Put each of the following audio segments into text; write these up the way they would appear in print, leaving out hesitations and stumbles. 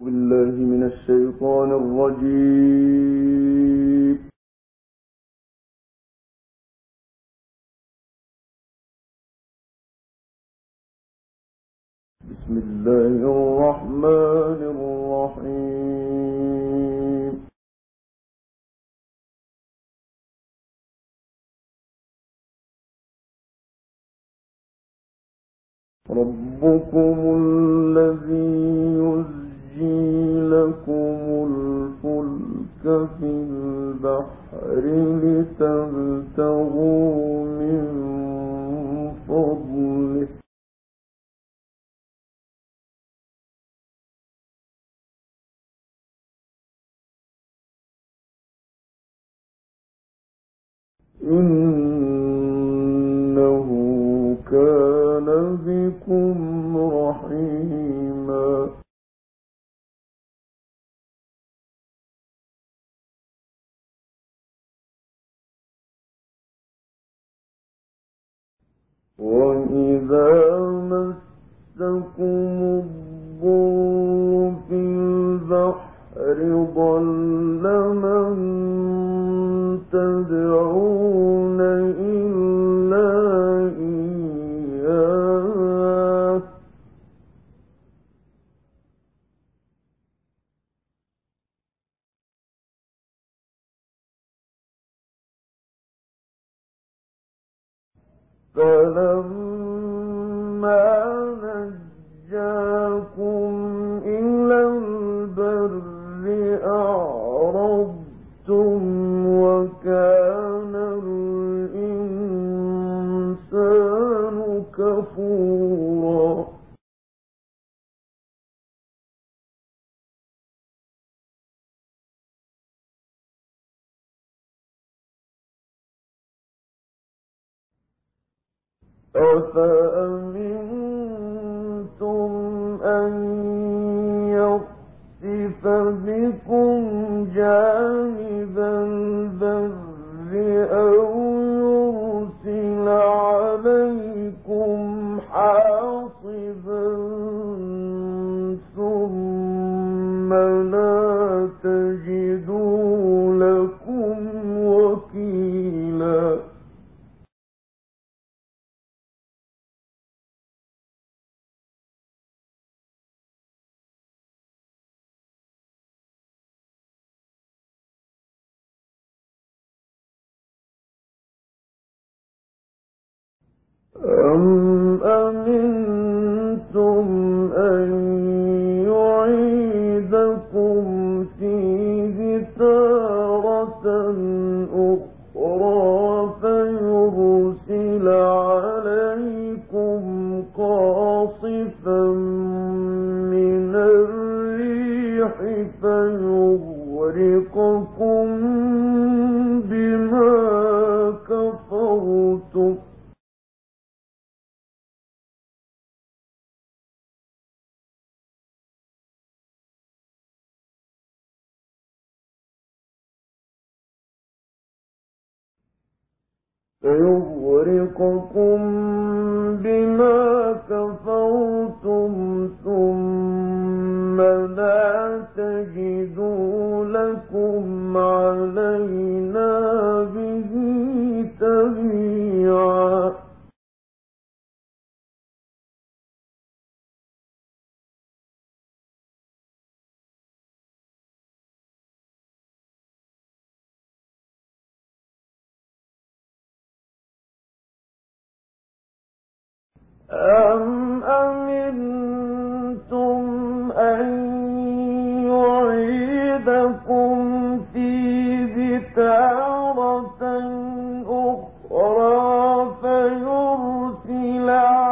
بالله من الشيطان الرجيم. بسم الله الرحمن الرحيم. ربكم الذي يزجي لكم الفلك في البحر لتبتغوا من فضله إنه كان بكم رحيما. وإذا مسكم الضر في البحر ضل من تدعون إلا إياه فلما نجاكم إلى البر أعرضتم وكان الإنسان كفورا. أفأمنتم أن يخسف بكم جانب البر أو يرسل عليكم حاصبا ثم لا تجدوا لكم وكيلا. أم أمنتم أن يعيدكم فيه تارة أخرى فيرسل عليكم قاصفا من الريح فيغرقكم بما كفرتم ثم لا تجدوا لكم علينا به تبيعا. أم أمنتم أن يعيدكم فيه تارة أخرى فيرسل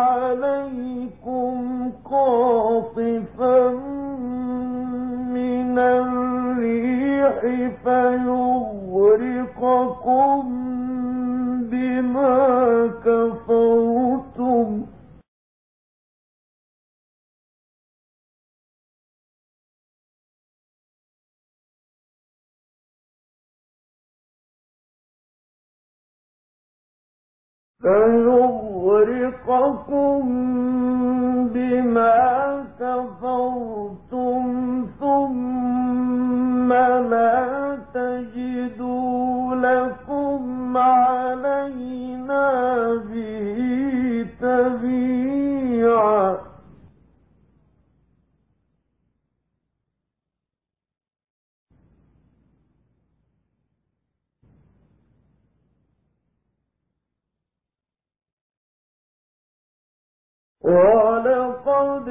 عليكم قاصفا من الريح فيغرقكم بما كفرتم ثم ولقد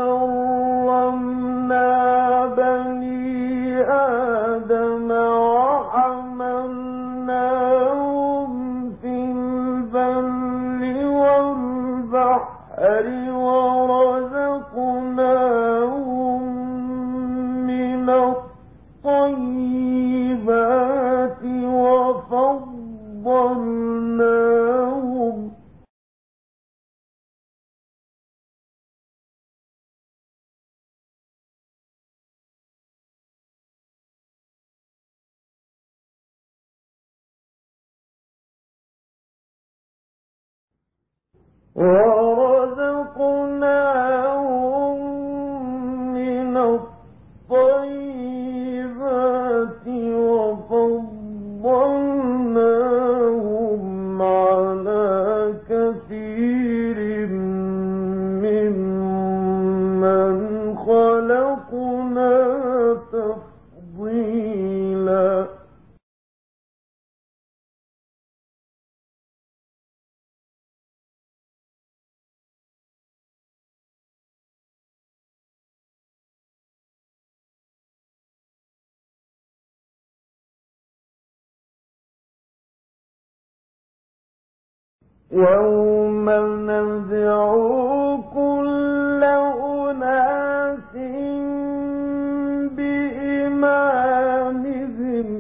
كرمنا بني آدم وحملناهم في البر والبحر ورزقناهم من الطيبات وفضلناهم ورزقناهم من الطيبات وفضلناهم على كثير ممن خلقنا تفضيلا يوم ندعو كل أناس بإمامهم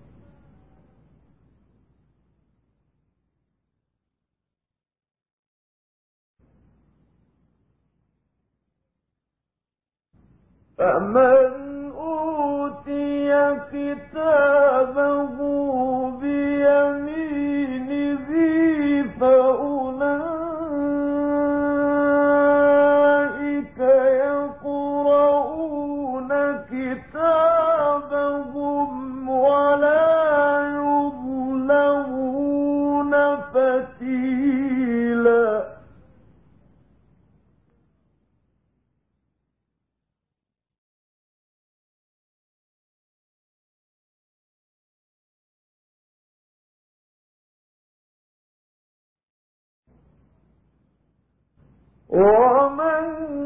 فمن أوتي كتابه بيمينه فأولئك يقرؤون كتابهم ولا يظلمون فتيلا ومن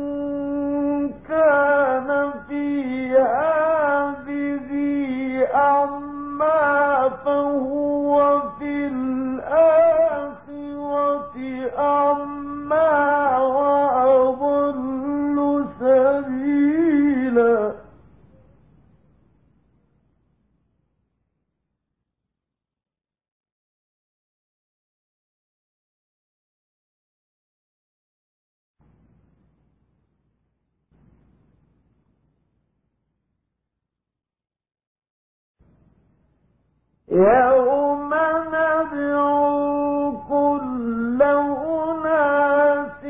كان في هذه أعمى فهو في الآخرة أعمى وأضل سبيلا يوم ندعو كل أناس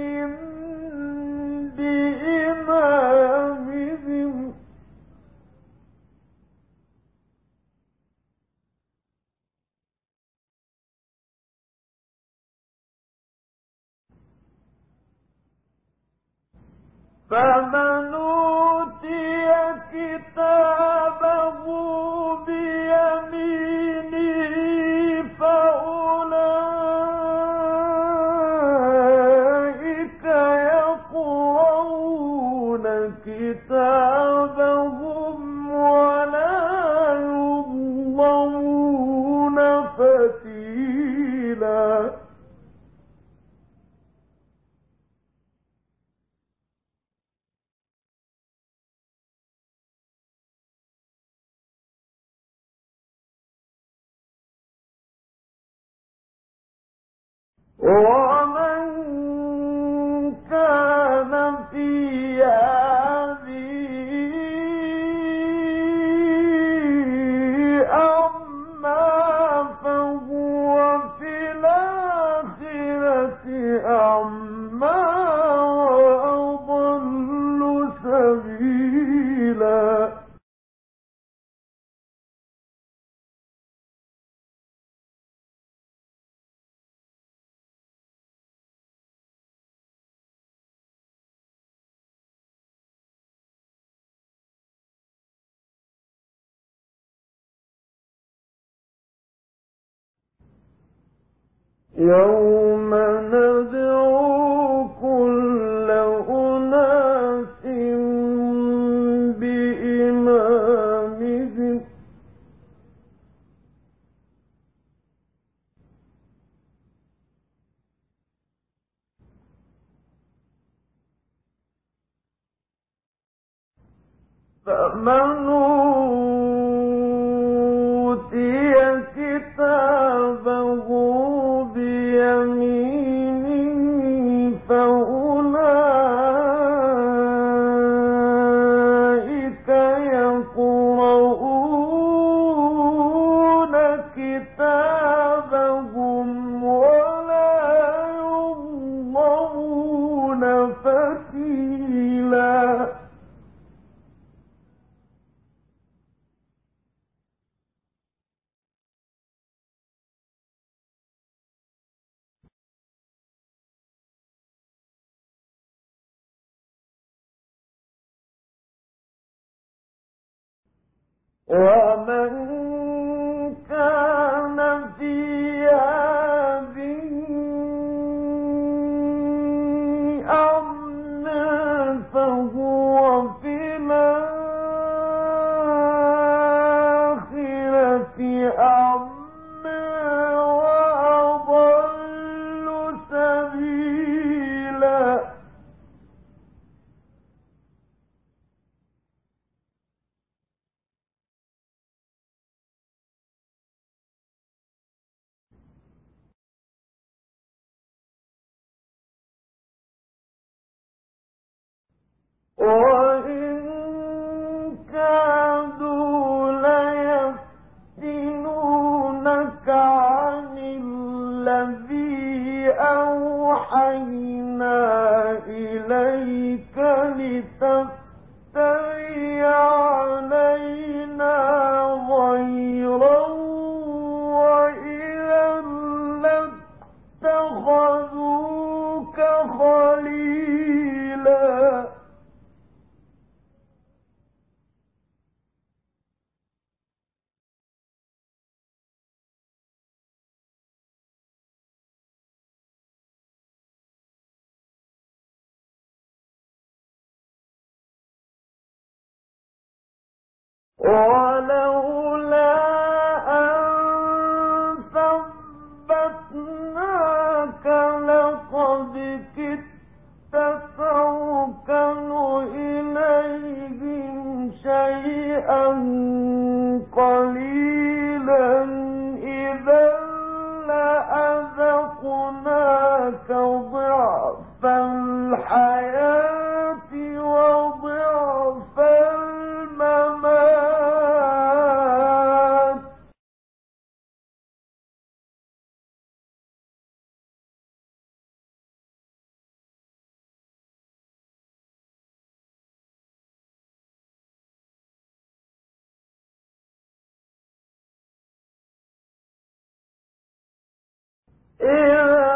بإمامهم فمن أوتي كتابه بيمينه فأولئك يقرؤون كتابهم ولا يظلمون فتيلا ومن كان في هذه أعمى فهو في الآخرة أعمى وأضل سبيلا يوم ندعو كل فمن أوتي كتابه بيمينه فأولئك يقرؤون كتابهم ولا يظلمون فتيلا. ومن كان في هذه أعمى فهو في الآخرة أعمى وأضل سبيلا. وإن كادوا ليفتنونك عن الذي أوحينا إليك لتفتري علينا غيره وإذا لاتخذوك خليلا. ولولا أن ثبتناك لقد كدت تركن إليهم شيئا قليلا إذا لأذقناك ضعف الحياة وضعف الممات. إذا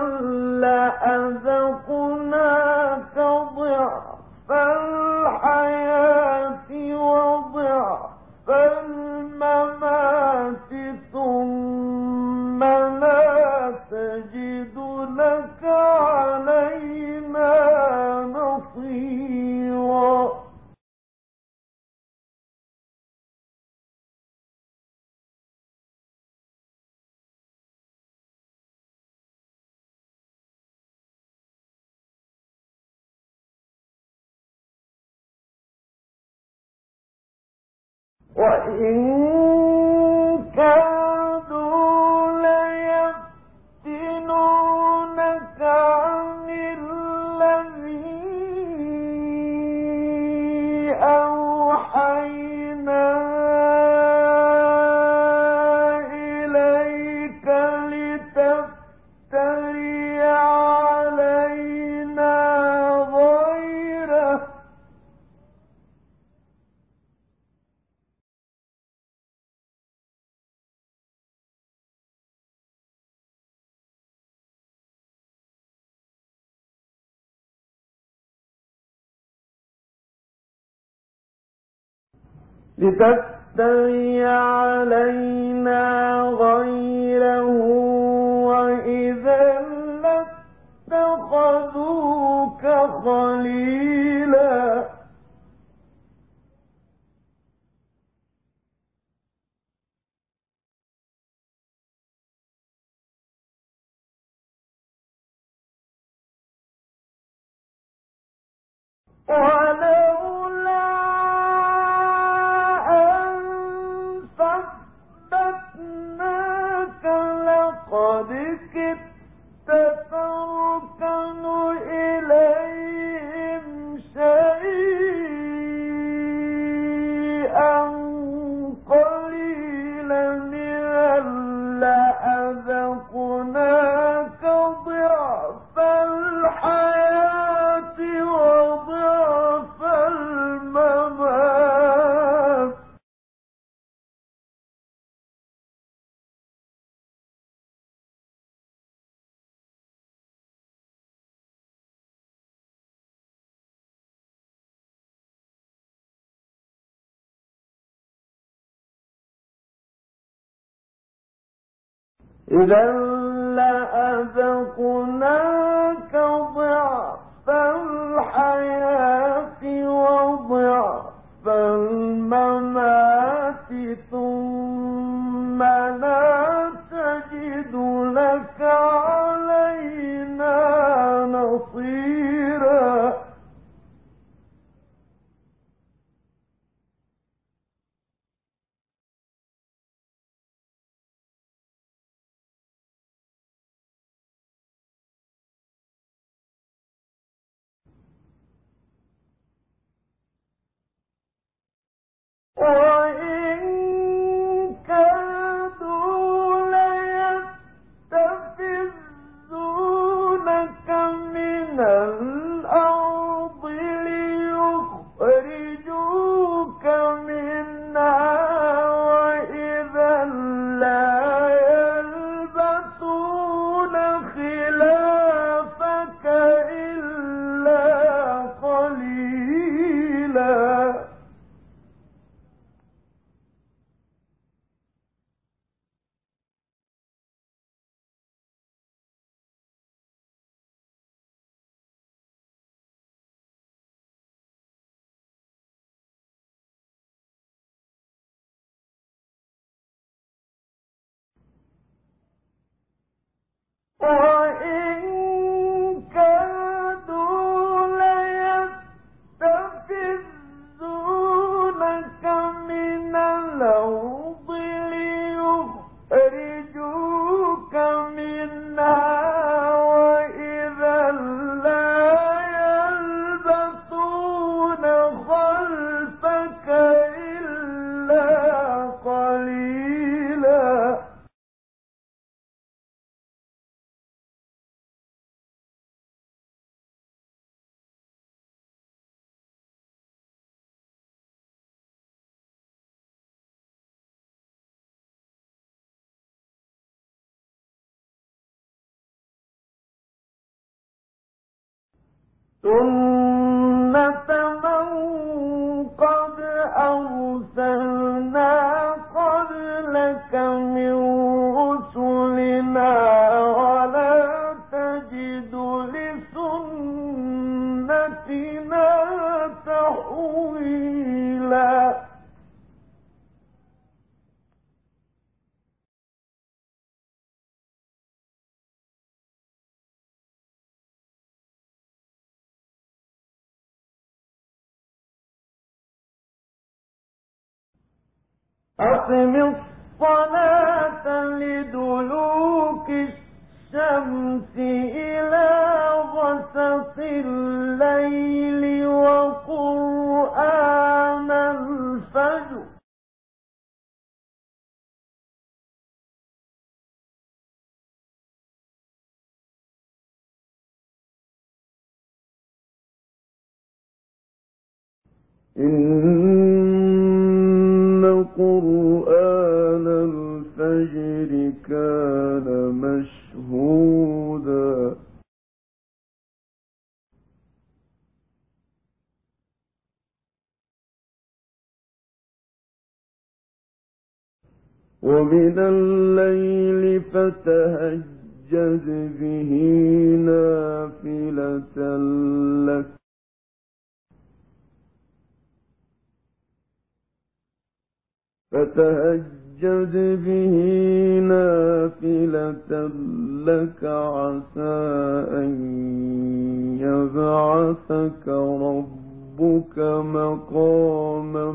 لأذقناك ضعف الحياة وضعف الممات ثم لا تجد لك علينا نصيرا. وإن كادوا ليفتنونك عن الذي أوحينا إليك لتفتري علينا غيره وإذا لاتخذوك خليلا. ولولا إذا لأذقناك ضعف الحياة وضعف الممات ثم لا تجد لك علينا نصيرا. وإن كادوا ليستفزونك من الأرض ليخرجوك منها وإذا لا يلبثون خلافك إلا قليلا. وإن كادوا ليستفزونك من الأرض ليخرجوك منها وإذا لا يلبثون خلفك إلا قليلا. سنة من قد أرسلنا قبلك من رسلنا ولا تجد لسنتنا تحويلا. أقم الصلاة لدلوك الشمس إلى غسق الليل وقرآن الفجر إن قرآن الفجر كان مشهودا. ومن الليل فتهجد به نافلة لك عسى أن يبعثك ربك مقاما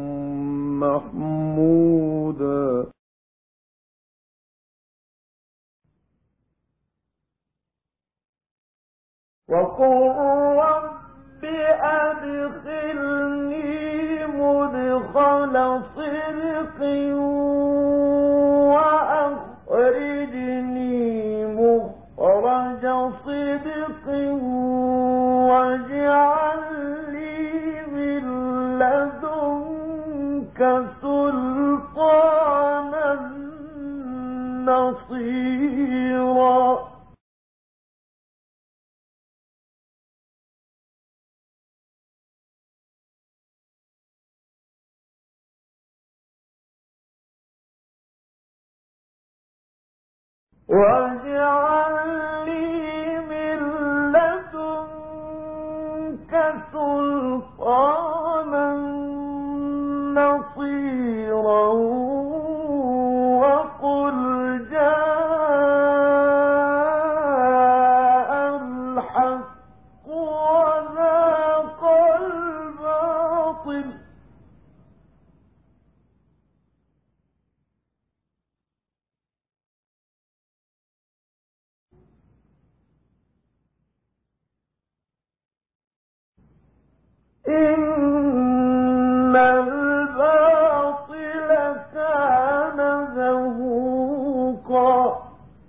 محمودا. وقل رب أدخلني مدخل صدق وأخرجني مخرج صدق واجعل لي من لدنك سلطانا نصيرا. واجعل لي من لدنك سلطانا نصيرا وقل جاء الحق وزهق الباطل إن الباطل كان زهوقا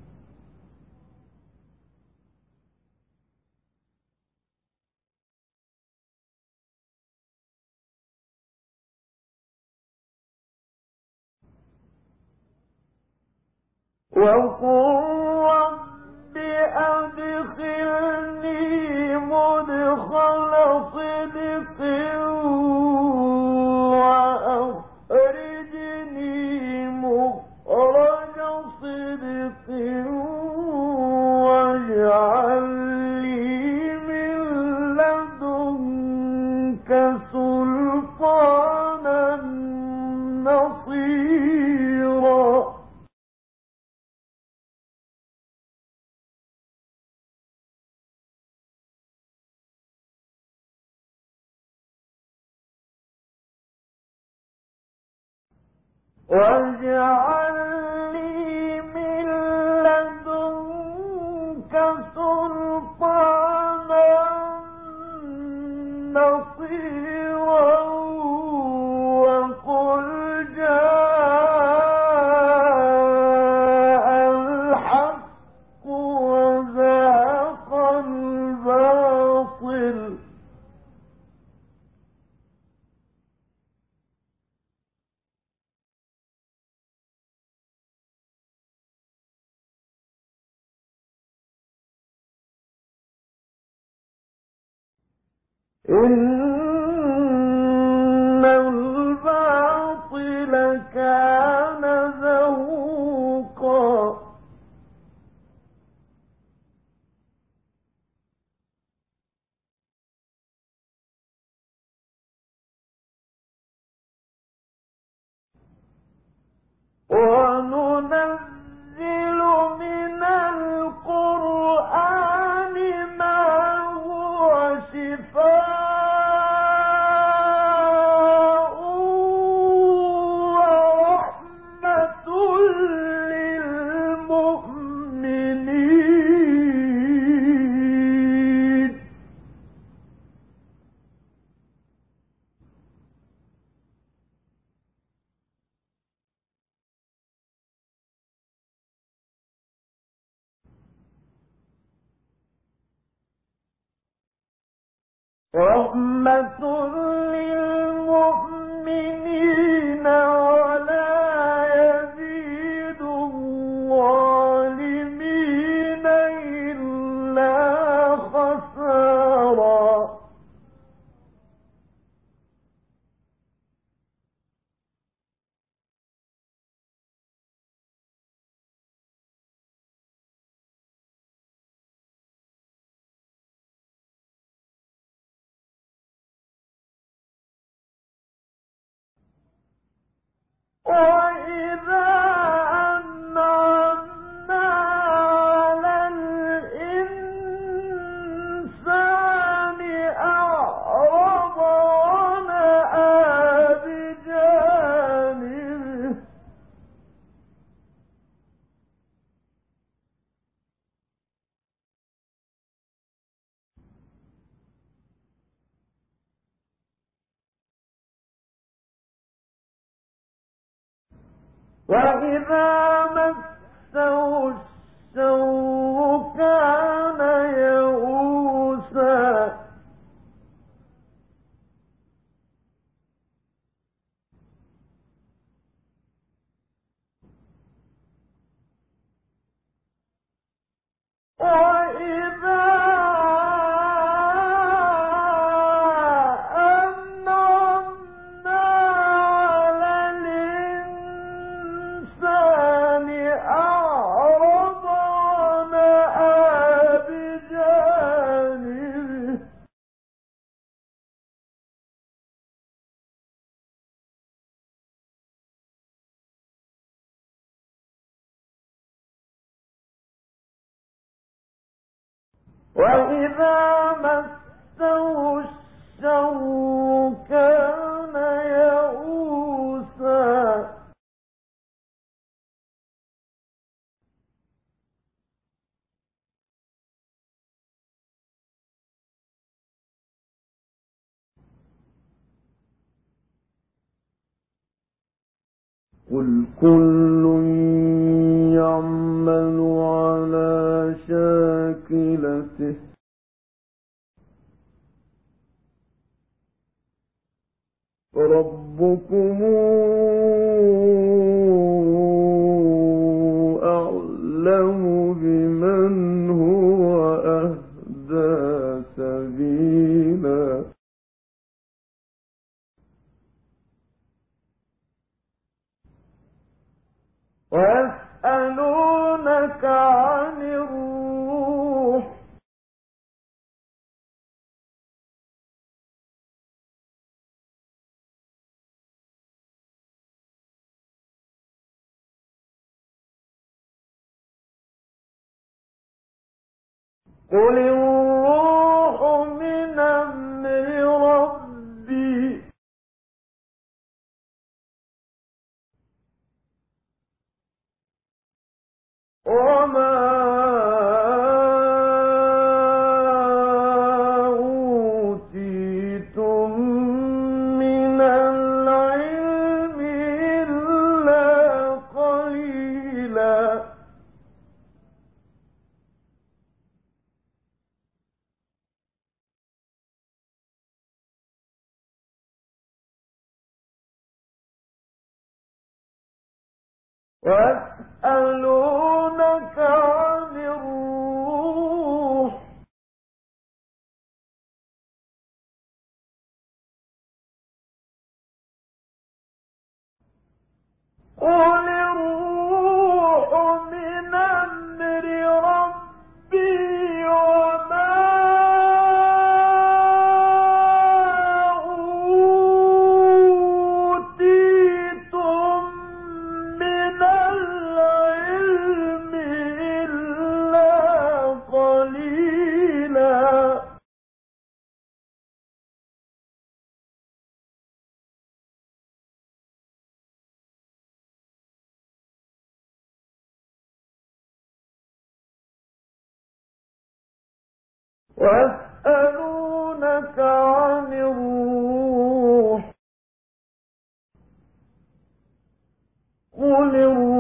وقل رب أدخلني مدخل صدق وأخرجني مخرج صدق واجعل لي من لدنك سلطانا نصيرا واجعل لي من لدنك سلطانا نصيرا وقل جاء الحق وزهق الباطل إن الباطل كان زهوقا وننزل من القرآن ما هو شفاء ورحمة للمؤمنين رحمة للمؤمنين ولا يزيد الظالمين إلا خسارا وإذا أنعمنا على الإنسان أعرض ونأى بجانبه وإذا مسه الشر كان يئوسا وإذا أنعمنا على الإنسان أعرض وإذا مسه الشر كان يئوسا قل كل يعمل على شاكلته فربكم أعلم بمن هو أهدى سبيلا ويسألونك عن الروح قل الروح من أمر ربي وما أوتيتم من العلم إلا قليلا ويسألونك عن الروح قل الروح من أمر ربي وما أوتيتم من العلم إلا قليلا ويسألونك عن الروح قل الروح